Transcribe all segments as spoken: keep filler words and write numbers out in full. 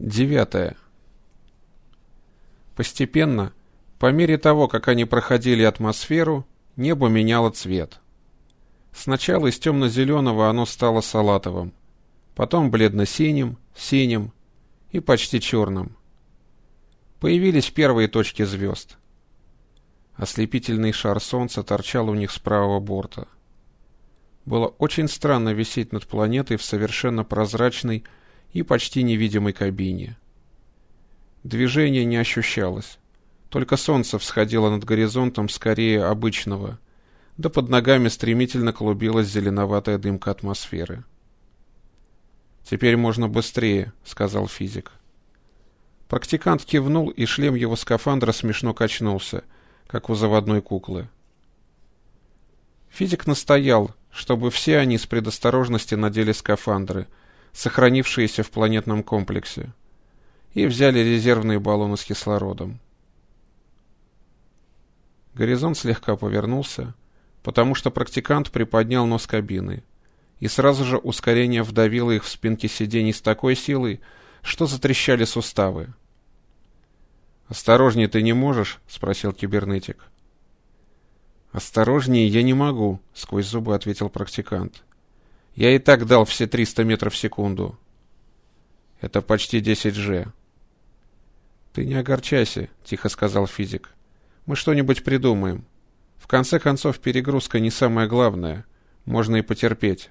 Девятое. Постепенно, по мере того, как они проходили атмосферу, небо меняло цвет. Сначала из темно-зеленого оно стало салатовым, потом бледно-синим, синим и почти черным. Появились первые точки звезд. Ослепительный шар солнца торчал у них с правого борта. Было очень странно висеть над планетой в совершенно прозрачной и почти невидимой кабине. Движения не ощущалось. Только солнце всходило над горизонтом скорее обычного, да под ногами стремительно клубилась зеленоватая дымка атмосферы. «Теперь можно быстрее», — сказал физик. Практикант кивнул, и шлем его скафандра смешно качнулся, как у заводной куклы. Физик настоял, чтобы все они с предосторожности надели скафандры, сохранившиеся в планетном комплексе, и взяли резервные баллоны с кислородом. Горизонт слегка повернулся, потому что практикант приподнял нос кабины, и сразу же ускорение вдавило их в спинки сидений с такой силой, что затрещали суставы. «Осторожнее ты не можешь?» — спросил кибернетик. «Осторожнее я не могу», — сквозь зубы ответил практикант. «Я и так дал все триста метров в секунду». «Это почти десять же». «Ты не огорчайся», — тихо сказал физик. «Мы что-нибудь придумаем. В конце концов, перегрузка не самое главное. Можно и потерпеть».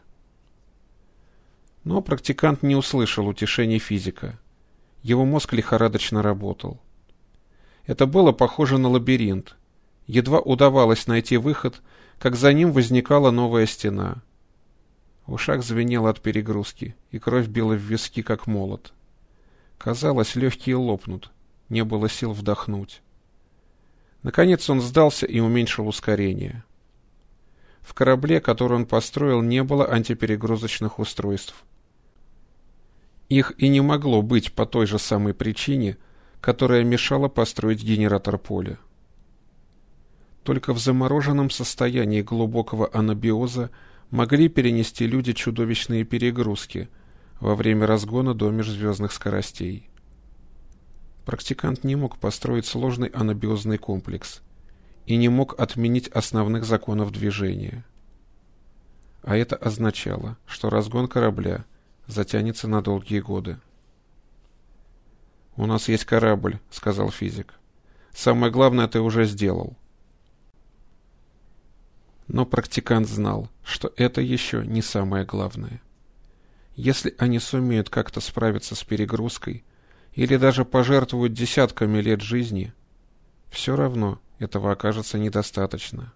Но практикант не услышал утешений физика. Его мозг лихорадочно работал. Это было похоже на лабиринт. Едва удавалось найти выход, как за ним возникала новая стена. В ушах звенело от перегрузки, и кровь била в виски, как молот. Казалось, легкие лопнут, не было сил вдохнуть. Наконец он сдался и уменьшил ускорение. В корабле, который он построил, не было антиперегрузочных устройств. Их и не могло быть по той же самой причине, которая мешала построить генератор поля. Только в замороженном состоянии глубокого анабиоза могли перенести люди чудовищные перегрузки во время разгона до межзвездных скоростей. Практикант не мог построить сложный анабиозный комплекс и не мог отменить основных законов движения. А это означало, что разгон корабля затянется на долгие годы. «У нас есть корабль», — сказал физик. «Самое главное ты уже сделал». Но практикант знал, что это еще не самое главное. Если они сумеют как-то справиться с перегрузкой или даже пожертвуют десятками лет жизни, все равно этого окажется недостаточно.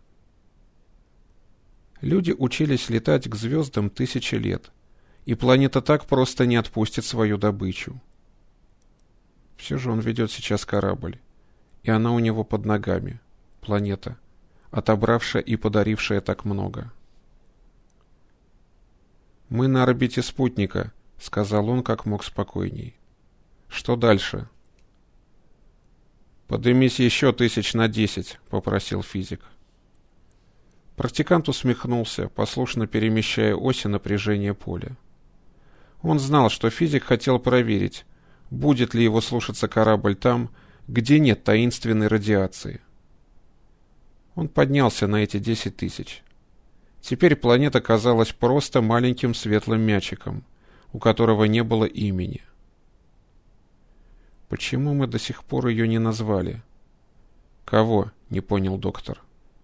Люди учились летать к звездам тысячи лет, и планета так просто не отпустит свою добычу. Все же он ведет сейчас корабль, и она у него под ногами, планета, отобравшая и подарившая так много. «Мы на орбите спутника», — сказал он как мог спокойней. «Что дальше?» «Подымись еще тысяч на десять», — попросил физик. Практикант усмехнулся, послушно перемещая оси напряжения поля. Он знал, что физик хотел проверить, будет ли его слушаться корабль там, где нет таинственной радиации. Он поднялся на эти десять тысяч. Теперь планета казалась просто маленьким светлым мячиком, у которого не было имени. Почему мы до сих пор ее не назвали? Кого? Не понял доктор.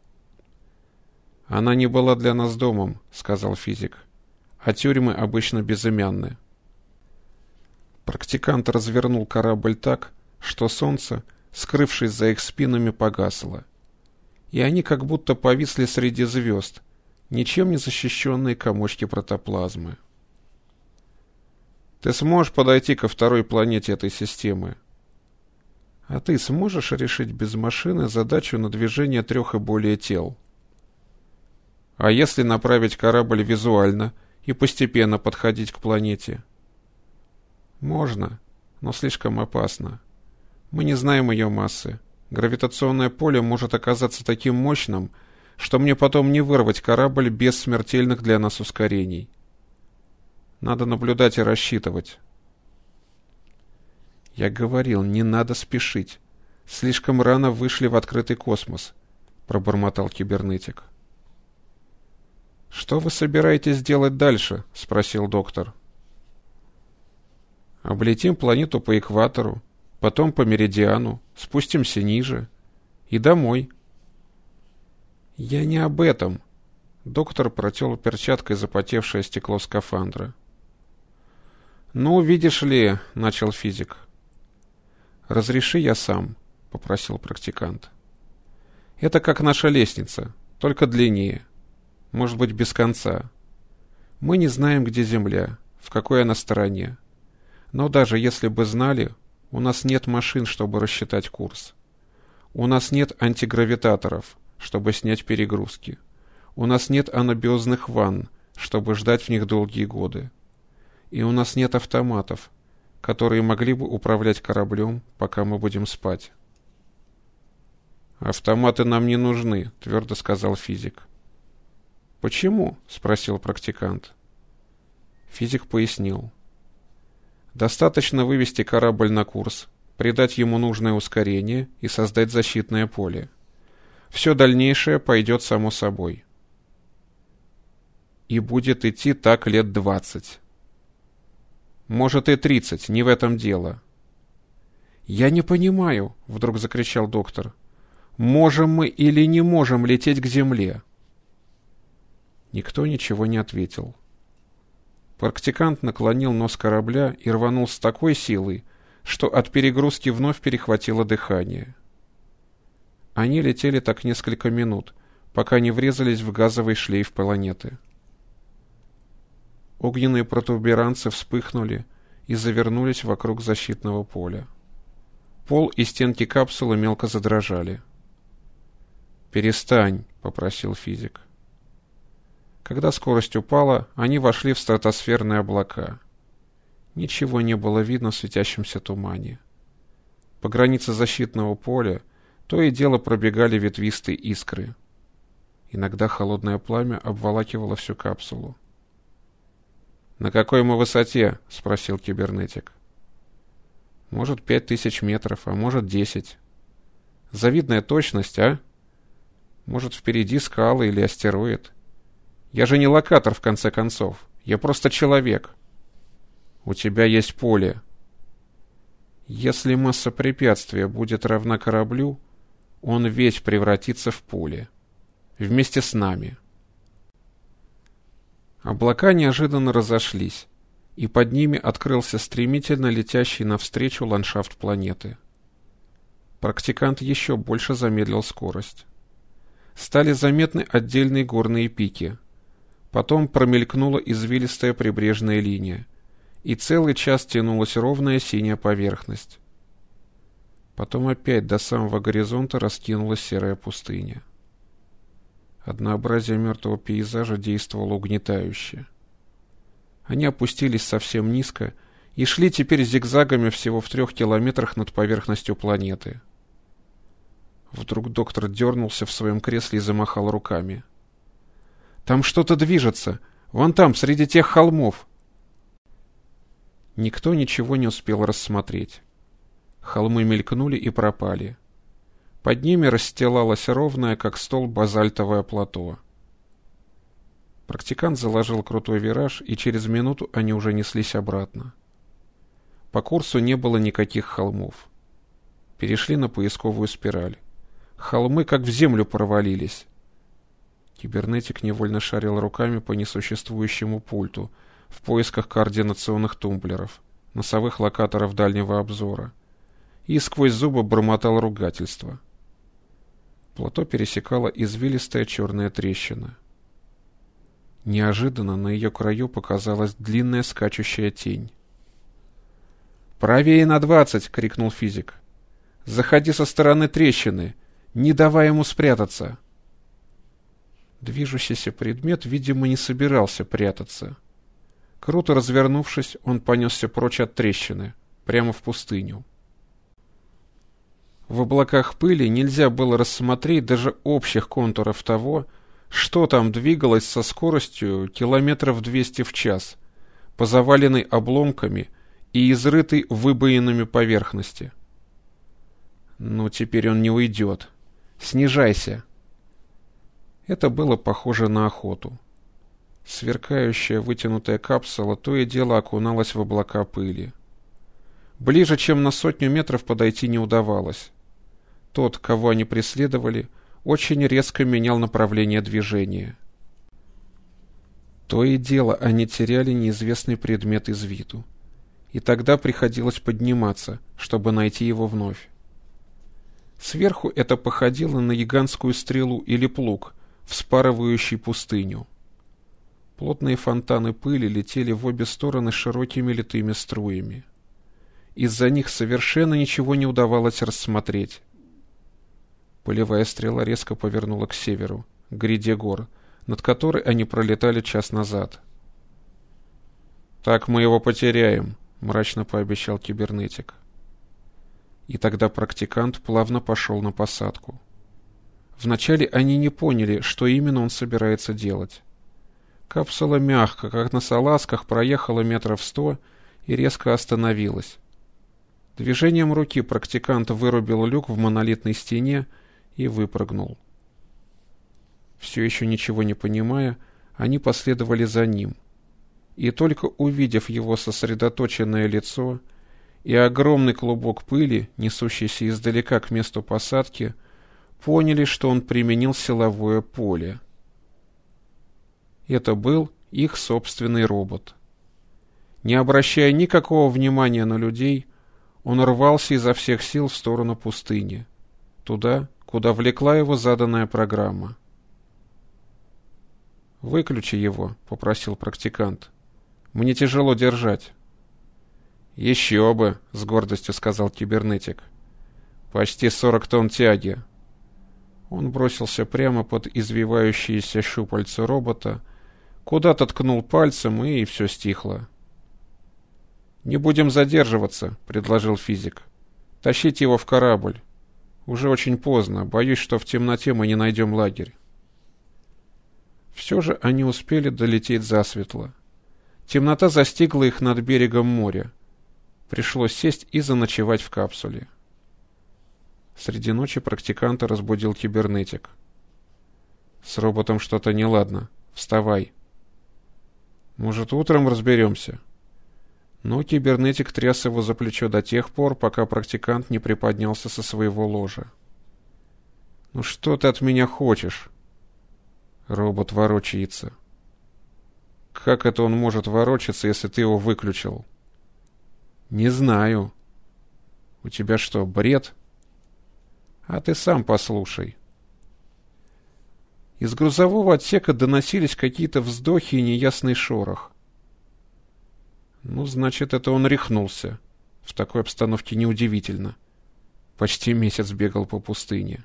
Она не была для нас домом, сказал физик, а тюрьмы обычно безымянны. Практикант развернул корабль так, что солнце, скрывшись за их спинами, погасло, и они как будто повисли среди звезд, ничем не защищенные комочки протоплазмы. «Ты сможешь подойти ко второй планете этой системы? А ты сможешь решить без машины задачу на движение трех и более тел? А если направить корабль визуально и постепенно подходить к планете?» «Можно, но слишком опасно. Мы не знаем ее массы. Гравитационное поле может оказаться таким мощным, что мне потом не вырвать корабль без смертельных для нас ускорений. Надо наблюдать и рассчитывать». Я говорил, не надо спешить. Слишком рано вышли в открытый космос, пробормотал кибернетик. Что вы собираетесь делать дальше? Спросил доктор. Облетим планету по экватору, потом по меридиану, спустимся ниже и домой. Я не об этом. Доктор протер перчаткой запотевшее стекло скафандра. Ну, видишь ли, начал физик. Разреши я сам, попросил практикант. Это как наша лестница, только длиннее. Может быть, без конца. Мы не знаем, где Земля, в какой она стороне. Но даже если бы знали, у нас нет машин, чтобы рассчитать курс. У нас нет антигравитаторов, чтобы снять перегрузки. У нас нет анабиозных ванн, чтобы ждать в них долгие годы. И у нас нет автоматов, которые могли бы управлять кораблем, пока мы будем спать. «Автоматы нам не нужны», — твердо сказал физик. «Почему?» — спросил практикант. Физик пояснил. «Достаточно вывести корабль на курс, придать ему нужное ускорение и создать защитное поле. Все дальнейшее пойдет само собой. И будет идти так лет двадцать. Может и тридцать, не в этом дело». «Я не понимаю», — вдруг закричал доктор. «Можем мы или не можем лететь к Земле?» Никто ничего не ответил. Практикант наклонил нос корабля и рванул с такой силой, что от перегрузки вновь перехватило дыхание. Они летели так несколько минут, пока не врезались в газовый шлейф планеты. Огненные протуберанцы вспыхнули и завернулись вокруг защитного поля. Пол и стенки капсулы мелко задрожали. «Перестань», — попросил физик. Когда скорость упала, они вошли в стратосферные облака. Ничего не было видно в светящемся тумане. По границе защитного поля то и дело пробегали ветвистые искры. Иногда холодное пламя обволакивало всю капсулу. «На какой мы высоте?» — спросил кибернетик. «Может, пять тысяч метров, а может, десять. Завидная точность, а? Может, впереди скалы или астероид? Я же не локатор, в конце концов. Я просто человек. У тебя есть поле. Если масса препятствия будет равна кораблю, он весь превратится в поле. Вместе с нами». Облака неожиданно разошлись, и под ними открылся стремительно летящий навстречу ландшафт планеты. Практикант еще больше замедлил скорость. Стали заметны отдельные горные пики. Потом промелькнула извилистая прибрежная линия, и целый час тянулась ровная синяя поверхность. Потом опять до самого горизонта раскинулась серая пустыня. Однообразие мертвого пейзажа действовало угнетающе. Они опустились совсем низко и шли теперь зигзагами всего в трех километрах над поверхностью планеты. Вдруг доктор дернулся в своем кресле и замахал руками. «Там что-то движется! Вон там, среди тех холмов!» Никто ничего не успел рассмотреть. Холмы мелькнули и пропали. Под ними расстилалось ровное, как стол, базальтовое плато. Практикант заложил крутой вираж, и через минуту они уже неслись обратно. По курсу не было никаких холмов. Перешли на поисковую спираль. Холмы как в землю провалились. Кибернетик невольно шарил руками по несуществующему пульту в поисках координационных тумблеров, носовых локаторов дальнего обзора, и сквозь зубы бормотал ругательства. Плато пересекала извилистая черная трещина. Неожиданно на ее краю показалась длинная скачущая тень. «Правее на двадцать!» — крикнул физик. «Заходи со стороны трещины! Не давай ему спрятаться!» Движущийся предмет, видимо, не собирался прятаться. Круто развернувшись, он понесся прочь от трещины, прямо в пустыню. В облаках пыли нельзя было рассмотреть даже общих контуров того, что там двигалось со скоростью километров двести в час, по заваленной обломками и изрытой выбоинами поверхности. Ну, теперь он не уйдет. Снижайся. Это было похоже на охоту. Сверкающая вытянутая капсула то и дело окуналась в облака пыли. Ближе, чем на сотню метров, подойти не удавалось. Тот, кого они преследовали, очень резко менял направление движения. То и дело они теряли неизвестный предмет из виду. И тогда приходилось подниматься, чтобы найти его вновь. Сверху это походило на гигантскую стрелу или плуг, вспарывающий пустыню. Плотные фонтаны пыли летели в обе стороны широкими литыми струями. Из-за них совершенно ничего не удавалось рассмотреть. Пылевая стрела резко повернула к северу, к гряде гор, над которой они пролетали час назад. «Так мы его потеряем», — мрачно пообещал кибернетик. И тогда практикант плавно пошел на посадку. Вначале они не поняли, что именно он собирается делать. Капсула мягко, как на салазках, проехала метров сто и резко остановилась. Движением руки практикант вырубил люк в монолитной стене и выпрыгнул. Все еще ничего не понимая, они последовали за ним. И только увидев его сосредоточенное лицо и огромный клубок пыли, несущийся издалека к месту посадки, поняли, что он применил силовое поле. Это был их собственный робот. Не обращая никакого внимания на людей, он рвался изо всех сил в сторону пустыни, туда, куда влекла его заданная программа. «Выключи его», — попросил практикант. «Мне тяжело держать». «Еще бы», — с гордостью сказал кибернетик. «Почти сорок тонн тяги». Он бросился прямо под извивающиеся щупальца робота, куда-то ткнул пальцем, и все стихло. «Не будем задерживаться», — предложил физик. «Тащите его в корабль. Уже очень поздно. Боюсь, что в темноте мы не найдем лагерь». Все же они успели долететь засветло. Темнота застигла их над берегом моря. Пришлось сесть и заночевать в капсуле. Среди ночи практиканта разбудил кибернетик. «С роботом что-то неладно. Вставай». «Может, утром разберемся?» Но кибернетик тряс его за плечо до тех пор, пока практикант не приподнялся со своего ложа. «Ну что ты от меня хочешь?» Робот ворочается. «Как это он может ворочаться, если ты его выключил?» «Не знаю». «У тебя что, бред?» «А ты сам послушай». Из грузового отсека доносились какие-то вздохи и неясный шорох. Ну, значит, это он рехнулся. В такой обстановке неудивительно. Почти месяц бегал по пустыне.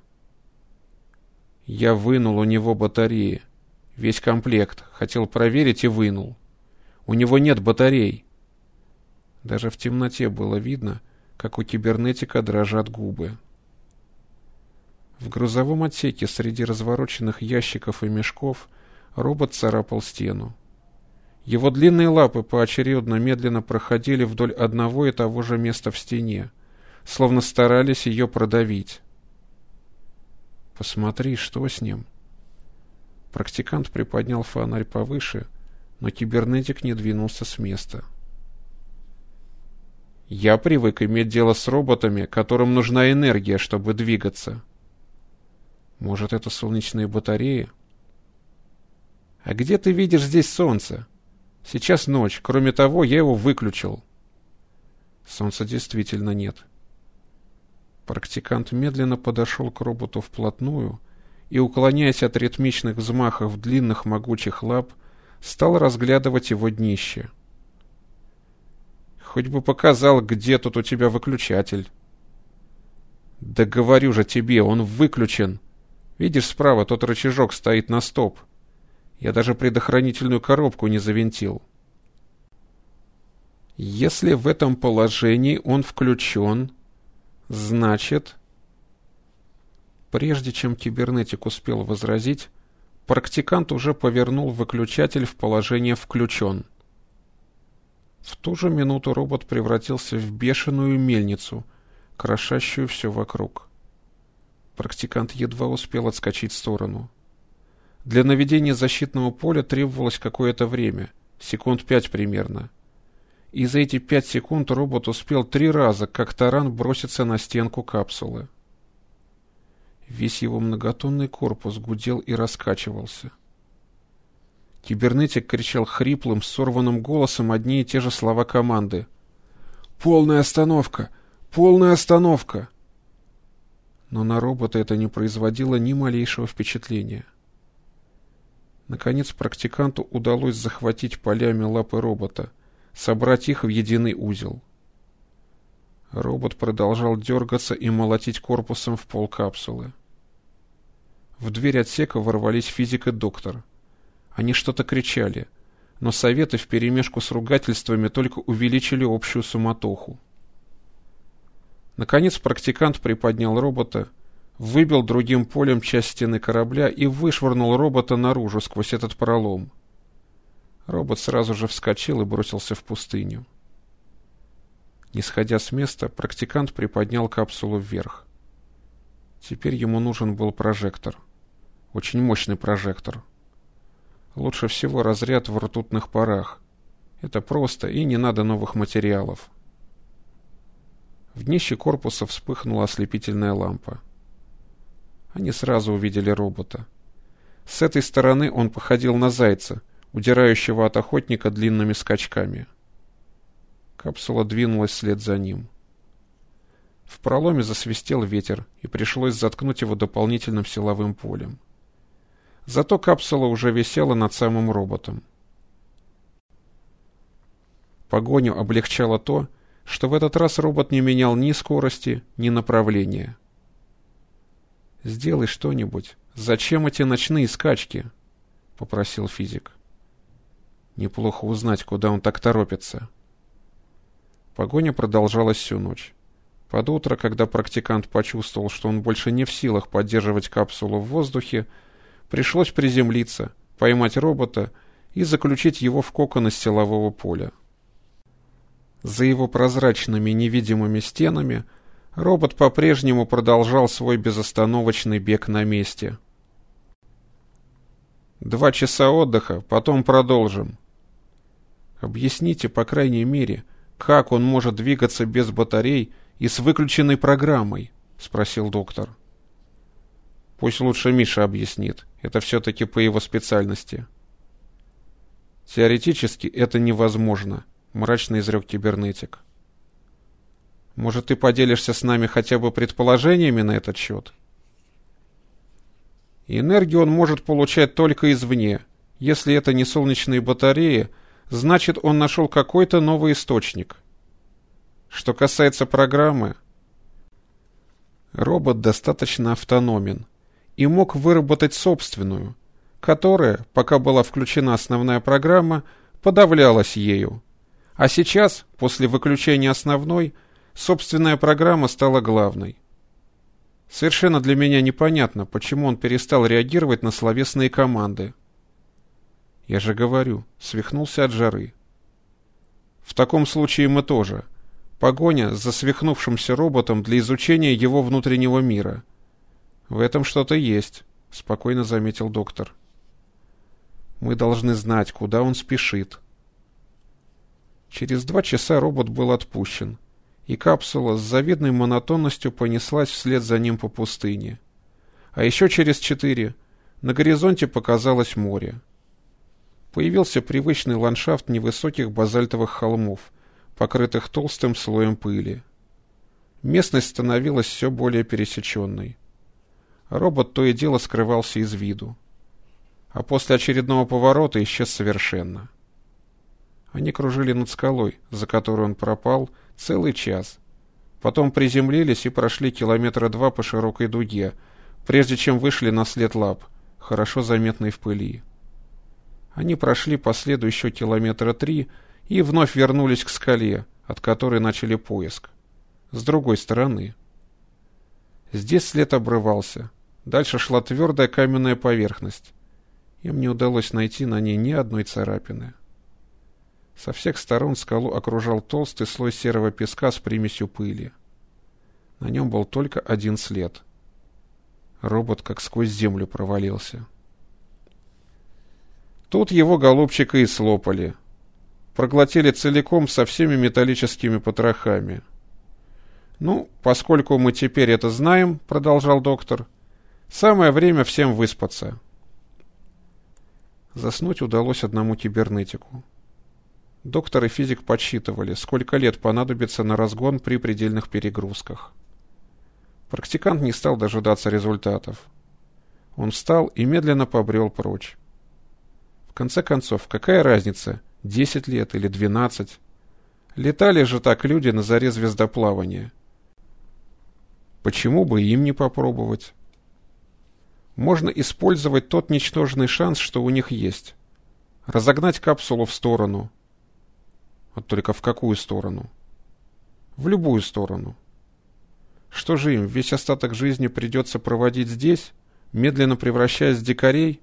Я вынул у него батареи. Весь комплект. Хотел проверить и вынул. У него нет батарей. Даже в темноте было видно, как у кибернетика дрожат губы. В грузовом отсеке среди развороченных ящиков и мешков робот царапал стену. Его длинные лапы поочередно медленно проходили вдоль одного и того же места в стене, словно старались ее продавить. «Посмотри, что с ним?» Практикант приподнял фонарь повыше, но кибернетик не двинулся с места. «Я привык иметь дело с роботами, которым нужна энергия, чтобы двигаться». «Может, это солнечные батареи?» «А где ты видишь здесь солнце? Сейчас ночь. Кроме того, я его выключил». Солнца действительно нет. Практикант медленно подошел к роботу вплотную и, уклоняясь от ритмичных взмахов длинных могучих лап, стал разглядывать его днище. «Хоть бы показал, где тут у тебя выключатель». «Да говорю же тебе, он выключен. Видишь, справа тот рычажок стоит на стоп. Я даже предохранительную коробку не завинтил». «Если в этом положении он включен, значит...» Прежде чем кибернетик успел возразить, практикант уже повернул выключатель в положение «включен». В ту же минуту робот превратился в бешеную мельницу, крошащую все вокруг. Практикант едва успел отскочить в сторону. Для наведения защитного поля требовалось какое-то время, секунд пять примерно. И за эти пять секунд робот успел три раза, как таран, броситься на стенку капсулы. Весь его многотонный корпус гудел и раскачивался. Кибернетик кричал хриплым, сорванным голосом одни и те же слова команды. «Полная остановка! Полная остановка!» Но на робота это не производило ни малейшего впечатления. Наконец практиканту удалось захватить полями лапы робота, собрать их в единый узел. Робот продолжал дергаться и молотить корпусом в пол капсулы. В дверь отсека ворвались физик и доктор. Они что-то кричали, но советы вперемешку с ругательствами только увеличили общую суматоху. Наконец практикант приподнял робота, выбил другим полем часть стены корабля и вышвырнул робота наружу сквозь этот пролом. Робот сразу же вскочил и бросился в пустыню. Не сходя с места, практикант приподнял капсулу вверх. Теперь ему нужен был прожектор. Очень мощный прожектор. Лучше всего разряд в ртутных парах. Это просто, и не надо новых материалов. В днище корпуса вспыхнула ослепительная лампа. Они сразу увидели робота. С этой стороны он походил на зайца, удирающего от охотника длинными скачками. Капсула двинулась вслед за ним. В проломе засвистел ветер, и пришлось заткнуть его дополнительным силовым полем. Зато капсула уже висела над самым роботом. Погоню облегчало то, что в этот раз робот не менял ни скорости, ни направления. «Сделай что-нибудь. Зачем эти ночные скачки?» — попросил физик. Неплохо узнать, куда он так торопится. Погоня продолжалась всю ночь. Под утро, когда практикант почувствовал, что он больше не в силах поддерживать капсулу в воздухе, пришлось приземлиться, поймать робота и заключить его в кокон из силового поля. За его прозрачными невидимыми стенами робот по-прежнему продолжал свой безостановочный бег на месте. «Два часа отдыха, потом продолжим». «Объясните, по крайней мере, как он может двигаться без батарей и с выключенной программой?» — спросил доктор. «Пусть лучше Миша объяснит. Это все-таки по его специальности». «Теоретически это невозможно», — мрачно изрек кибернетик. «Может, ты поделишься с нами хотя бы предположениями на этот счет?» «Энергию он может получать только извне. Если это не солнечные батареи, значит, он нашел какой-то новый источник. Что касается программы, робот достаточно автономен и мог выработать собственную, которая, пока была включена основная программа, подавлялась ею. А сейчас, после выключения основной, собственная программа стала главной. Совершенно для меня непонятно, почему он перестал реагировать на словесные команды. Я же говорю, свихнулся от жары. В таком случае мы тоже. Погоня за свихнувшимся роботом для изучения его внутреннего мира. В этом что-то есть, спокойно заметил доктор. Мы должны знать, куда он спешит. Через два часа робот был отпущен, и капсула с завидной монотонностью понеслась вслед за ним по пустыне. А еще через четыре на горизонте показалось море. Появился привычный ландшафт невысоких базальтовых холмов, покрытых толстым слоем пыли. Местность становилась все более пересеченной. Робот то и дело скрывался из виду. А после очередного поворота исчез совершенно. Они кружили над скалой, за которой он пропал, целый час. Потом приземлились и прошли километра два по широкой дуге, прежде чем вышли на след лап, хорошо заметный в пыли. Они прошли по следу еще километра три и вновь вернулись к скале, от которой начали поиск. С другой стороны. Здесь след обрывался. Дальше шла твердая каменная поверхность. Им не удалось найти на ней ни одной царапины. Со всех сторон скалу окружал толстый слой серого песка с примесью пыли. На нем был только один след. Робот как сквозь землю провалился. Тут его, голубчика, и слопали. Проглотили целиком со всеми металлическими потрохами. «Ну, поскольку мы теперь это знаем, — продолжал доктор, — самое время всем выспаться». Заснуть удалось одному кибернетику. Доктор и физик подсчитывали, сколько лет понадобится на разгон при предельных перегрузках. Практикант не стал дожидаться результатов. Он встал и медленно побрел прочь. В конце концов, какая разница, десять лет или двенадцать? Летали же так люди на заре звездоплавания. Почему бы им не попробовать? Можно использовать тот ничтожный шанс, что у них есть. Разогнать капсулу в сторону. Вот только в какую сторону? В любую сторону. Что же им, весь остаток жизни придется проводить здесь, медленно превращаясь в дикарей?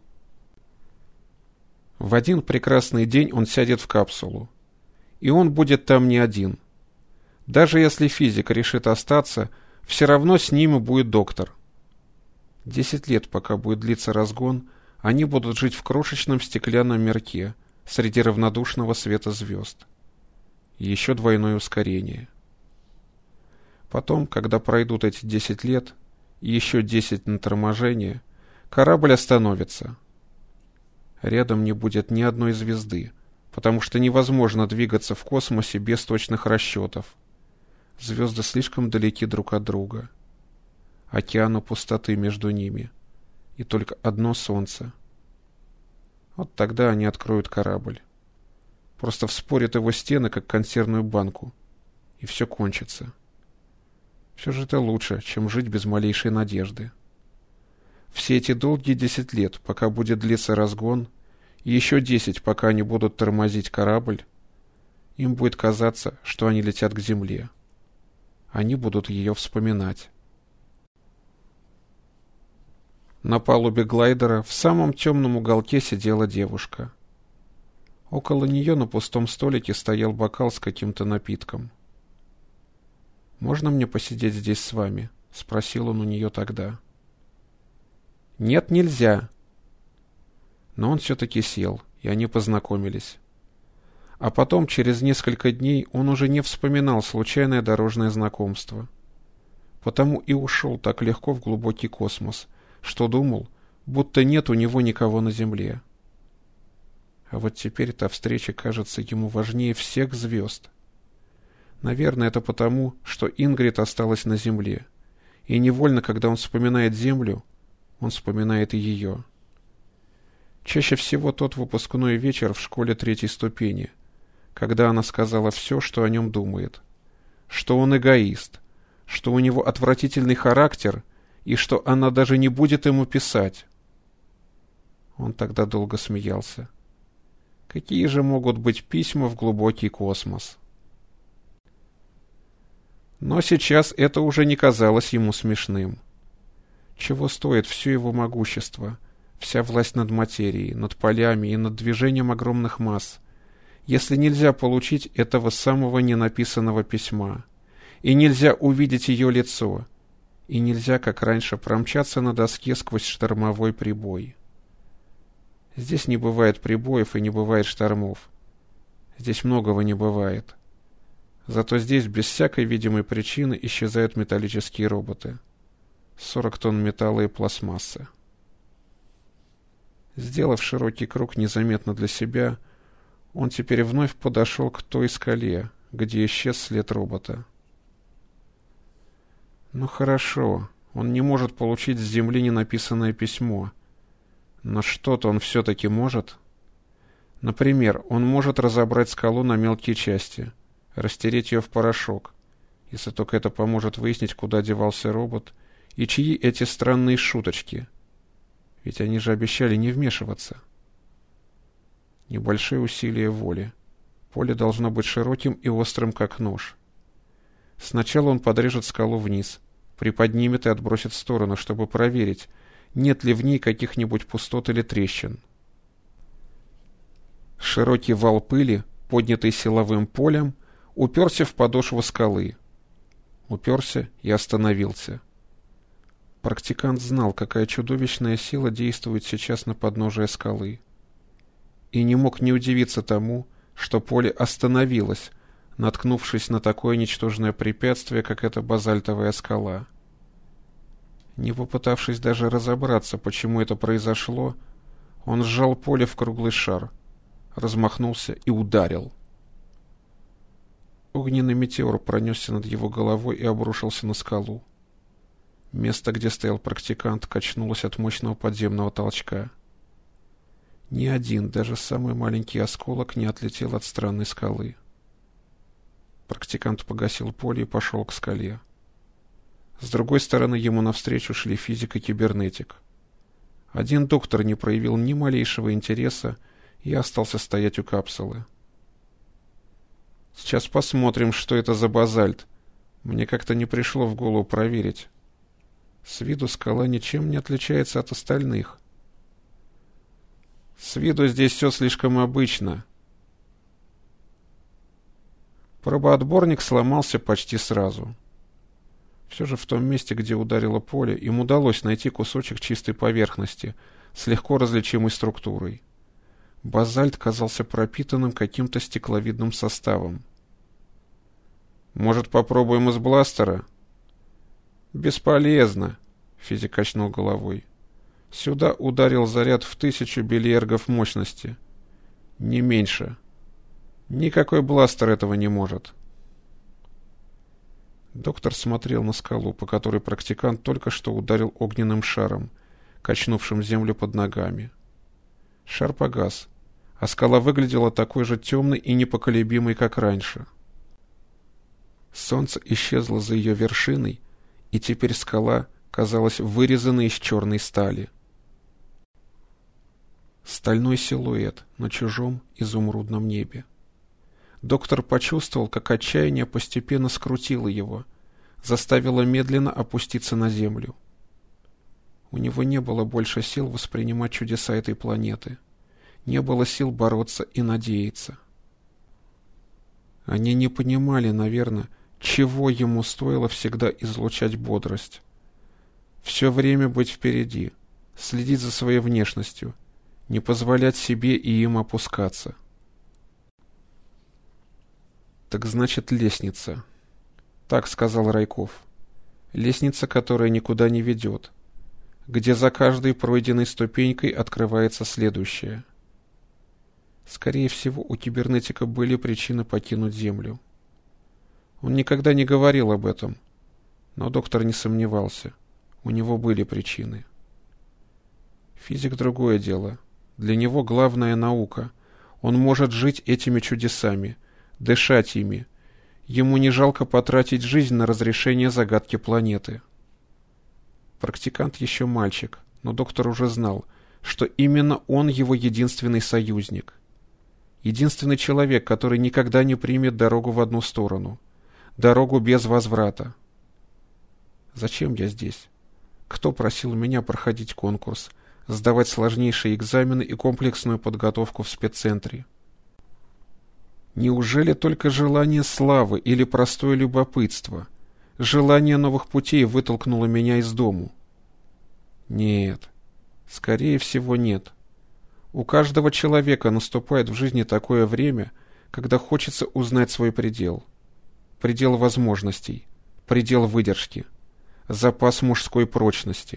В один прекрасный день он сядет в капсулу. И он будет там не один. Даже если физик решит остаться, все равно с ним и будет доктор. Десять лет, пока будет длиться разгон, они будут жить в крошечном стеклянном мирке среди равнодушного света звезд. И еще двойное ускорение. Потом, когда пройдут эти десять лет, и еще десять на торможение, корабль остановится. Рядом не будет ни одной звезды, потому что невозможно двигаться в космосе без точных расчетов. Звезды слишком далеки друг от друга. Океану пустоты между ними. И только одно солнце. Вот тогда они откроют корабль. Просто вспорят его стены, как консервную банку. И все кончится. Все же это лучше, чем жить без малейшей надежды. Все эти долгие десять лет, пока будет длиться разгон, и еще десять, пока они будут тормозить корабль, им будет казаться, что они летят к земле. Они будут ее вспоминать. На палубе глайдера в самом темном уголке сидела девушка. Около нее на пустом столике стоял бокал с каким-то напитком. «Можно мне посидеть здесь с вами?» — спросил он у нее тогда. «Нет, нельзя». Но он все-таки сел, и они познакомились. А потом, через несколько дней, он уже не вспоминал случайное дорожное знакомство. Потому и ушел так легко в глубокий космос, что думал, будто нет у него никого на Земле. А вот теперь эта встреча кажется ему важнее всех звезд. Наверное, это потому, что Ингрид осталась на Земле, и невольно, когда он вспоминает Землю, он вспоминает и ее. Чаще всего тот выпускной вечер в школе третьей ступени, когда она сказала все, что о нем думает, что он эгоист, что у него отвратительный характер и что она даже не будет ему писать. Он тогда долго смеялся. Какие же могут быть письма в глубокий космос? Но сейчас это уже не казалось ему смешным. Чего стоит все его могущество, вся власть над материей, над полями и над движением огромных масс, если нельзя получить этого самого ненаписанного письма, и нельзя увидеть ее лицо, и нельзя, как раньше, промчаться на доске сквозь штормовой прибой. Здесь не бывает прибоев и не бывает штормов. Здесь многого не бывает. Зато здесь без всякой видимой причины исчезают металлические роботы. Сорок тонн металла и пластмассы. Сделав широкий круг незаметно для себя, он теперь вновь подошел к той скале, где исчез след робота. Ну хорошо, он не может получить с Земли ненаписанное письмо. Но что-то он все-таки может. Например, он может разобрать скалу на мелкие части, растереть ее в порошок, если только это поможет выяснить, куда девался робот, и чьи эти странные шуточки. Ведь они же обещали не вмешиваться. Небольшие усилия воли. Поле должно быть широким и острым, как нож. Сначала он подрежет скалу вниз, приподнимет и отбросит в сторону, чтобы проверить, нет ли в ней каких-нибудь пустот или трещин. Широкий вал пыли поднятой силовым полем, уперся в подошву скалы. Уперся и остановился. Практикант знал, какая чудовищная сила действует сейчас на подножие скалы. И не мог не удивиться тому, что поле остановилось, наткнувшись на такое ничтожное препятствие, как эта базальтовая скала. Не попытавшись даже разобраться, почему это произошло, он сжал поле в круглый шар, размахнулся и ударил. Огненный метеор пронесся над его головой и обрушился на скалу. Место, где стоял практикант, качнулось от мощного подземного толчка. Ни один, даже самый маленький осколок не отлетел от странной скалы. Практикант погасил поле и пошел к скале. С другой стороны ему навстречу шли физик и кибернетик. Один доктор не проявил ни малейшего интереса и остался стоять у капсулы. «Сейчас посмотрим, что это за базальт. Мне как-то не пришло в голову проверить. С виду скала ничем не отличается от остальных. С виду здесь все слишком обычно». Пробоотборник сломался почти сразу. Все же в том месте, где ударило поле, им удалось найти кусочек чистой поверхности с легко различимой структурой. Базальт казался пропитанным каким-то стекловидным составом. «Может, попробуем из бластера?» «Бесполезно», — физик качнул головой. «Сюда ударил заряд в тысячу бильергов мощности. Не меньше. Никакой бластер этого не может». Доктор смотрел на скалу, по которой практикант только что ударил огненным шаром, качнувшим землю под ногами. Шар погас, а скала выглядела такой же темной и непоколебимой, как раньше. Солнце исчезло за ее вершиной, и теперь скала казалась вырезанной из черной стали. Стальной силуэт на чужом изумрудном небе. Доктор почувствовал, как отчаяние постепенно скрутило его, заставило медленно опуститься на землю. У него не было больше сил воспринимать чудеса этой планеты. Не было сил бороться и надеяться. Они не понимали, наверное, чего ему стоило всегда излучать бодрость. Все время быть впереди, следить за своей внешностью, не позволять себе и им опускаться. «Так значит, лестница», — так сказал Райков. «Лестница, которая никуда не ведет, где за каждой пройденной ступенькой открывается следующая». Скорее всего, у кибернетика были причины покинуть Землю. Он никогда не говорил об этом, но доктор не сомневался. У него были причины. Физик — другое дело. Для него главная наука. Он может жить этими чудесами, дышать ими. Ему не жалко потратить жизнь на разрешение загадки планеты. Практикант еще мальчик, но доктор уже знал, что именно он его единственный союзник. Единственный человек, который никогда не примет дорогу в одну сторону. Дорогу без возврата. Зачем я здесь? Кто просил меня проходить конкурс, сдавать сложнейшие экзамены и комплексную подготовку в спеццентре? Неужели только желание славы или простое любопытство, желание новых путей вытолкнуло меня из дому? Нет, скорее всего, нет. У каждого человека наступает в жизни такое время, когда хочется узнать свой предел. Предел возможностей, предел выдержки, запас мужской прочности.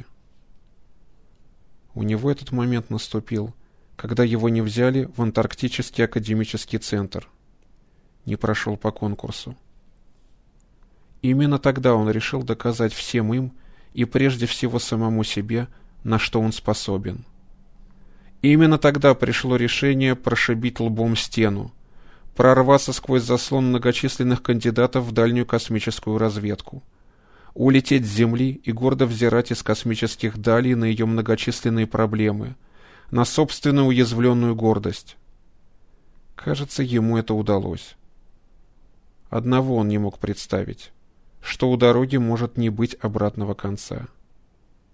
У него этот момент наступил, когда его не взяли в Антарктический академический центр. Не прошел по конкурсу. Именно тогда он решил доказать всем им и прежде всего самому себе, на что он способен. Именно тогда пришло решение прошибить лбом стену, прорваться сквозь заслон многочисленных кандидатов в дальнюю космическую разведку, улететь с Земли и гордо взирать из космических далей на ее многочисленные проблемы, на собственную уязвленную гордость. Кажется, ему это удалось. Одного он не мог представить, что у дороги может не быть обратного конца.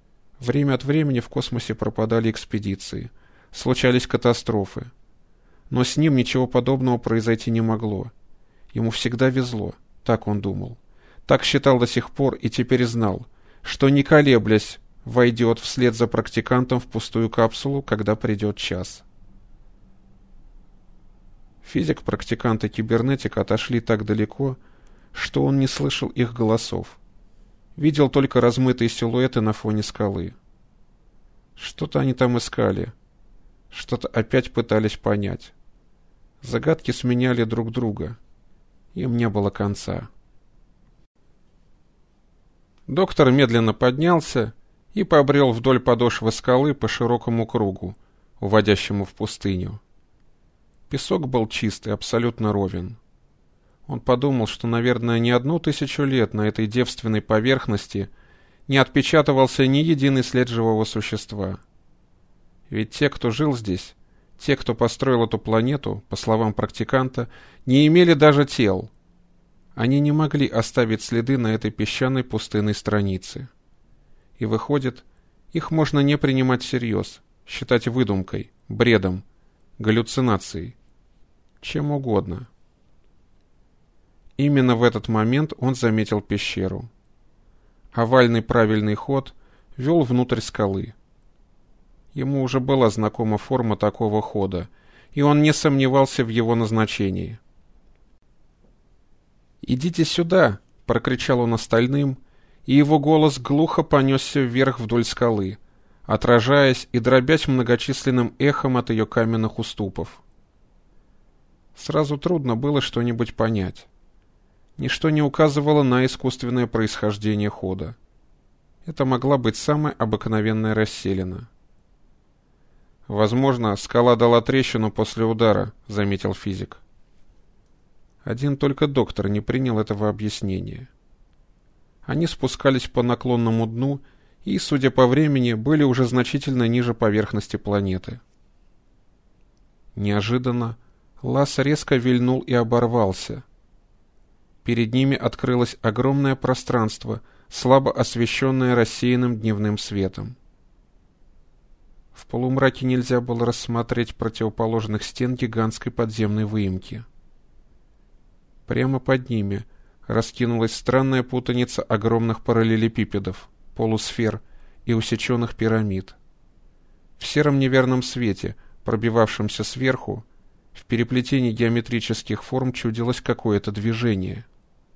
Время от времени в космосе пропадали экспедиции, случались катастрофы. Но с ним ничего подобного произойти не могло. Ему всегда везло, так он думал. Так считал до сих пор и теперь знал, что, не колеблясь, войдет вслед за практикантом в пустую капсулу, когда придет час. Физик, практикант и кибернетик отошли так далеко, что он не слышал их голосов. Видел только размытые силуэты на фоне скалы. Что-то они там искали. Что-то опять пытались понять. Загадки сменяли друг друга. Им не было конца. Доктор медленно поднялся и побрел вдоль подошвы скалы по широкому кругу, уводящему в пустыню. Песок был чист и абсолютно ровен. Он подумал, что, наверное, не одну тысячу лет на этой девственной поверхности не отпечатывался ни единый след живого существа. Ведь те, кто жил здесь, те, кто построил эту планету, по словам практиканта, не имели даже тел. Они не могли оставить следы на этой песчаной пустынной странице. И выходит, их можно не принимать всерьез, считать выдумкой, бредом, галлюцинацией, чем угодно. Именно в этот момент он заметил пещеру. Овальный правильный ход вел внутрь скалы. Ему уже была знакома форма такого хода, и он не сомневался в его назначении. «Идите сюда!» — прокричал он остальным, и его голос глухо понесся вверх вдоль скалы, отражаясь и дробясь многочисленным эхом от ее каменных уступов. Сразу трудно было что-нибудь понять. Ничто не указывало на искусственное происхождение хода. Это могла быть самая обыкновенная расселина. «Возможно, скала дала трещину после удара», — заметил физик. Один только доктор не принял этого объяснения. Они спускались по наклонному дну и, судя по времени, были уже значительно ниже поверхности планеты. Неожиданно лаз резко вильнул и оборвался. Перед ними открылось огромное пространство, слабо освещенное рассеянным дневным светом. В полумраке нельзя было рассмотреть противоположных стен гигантской подземной выемки. Прямо под ними раскинулась странная путаница огромных параллелепипедов, полусфер и усеченных пирамид. В сером неверном свете, пробивавшемся сверху, в переплетении геометрических форм чудилось какое-то движение.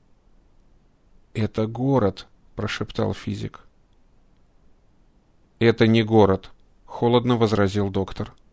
«Это город», — прошептал физик. «Это не город», — холодно возразил доктор.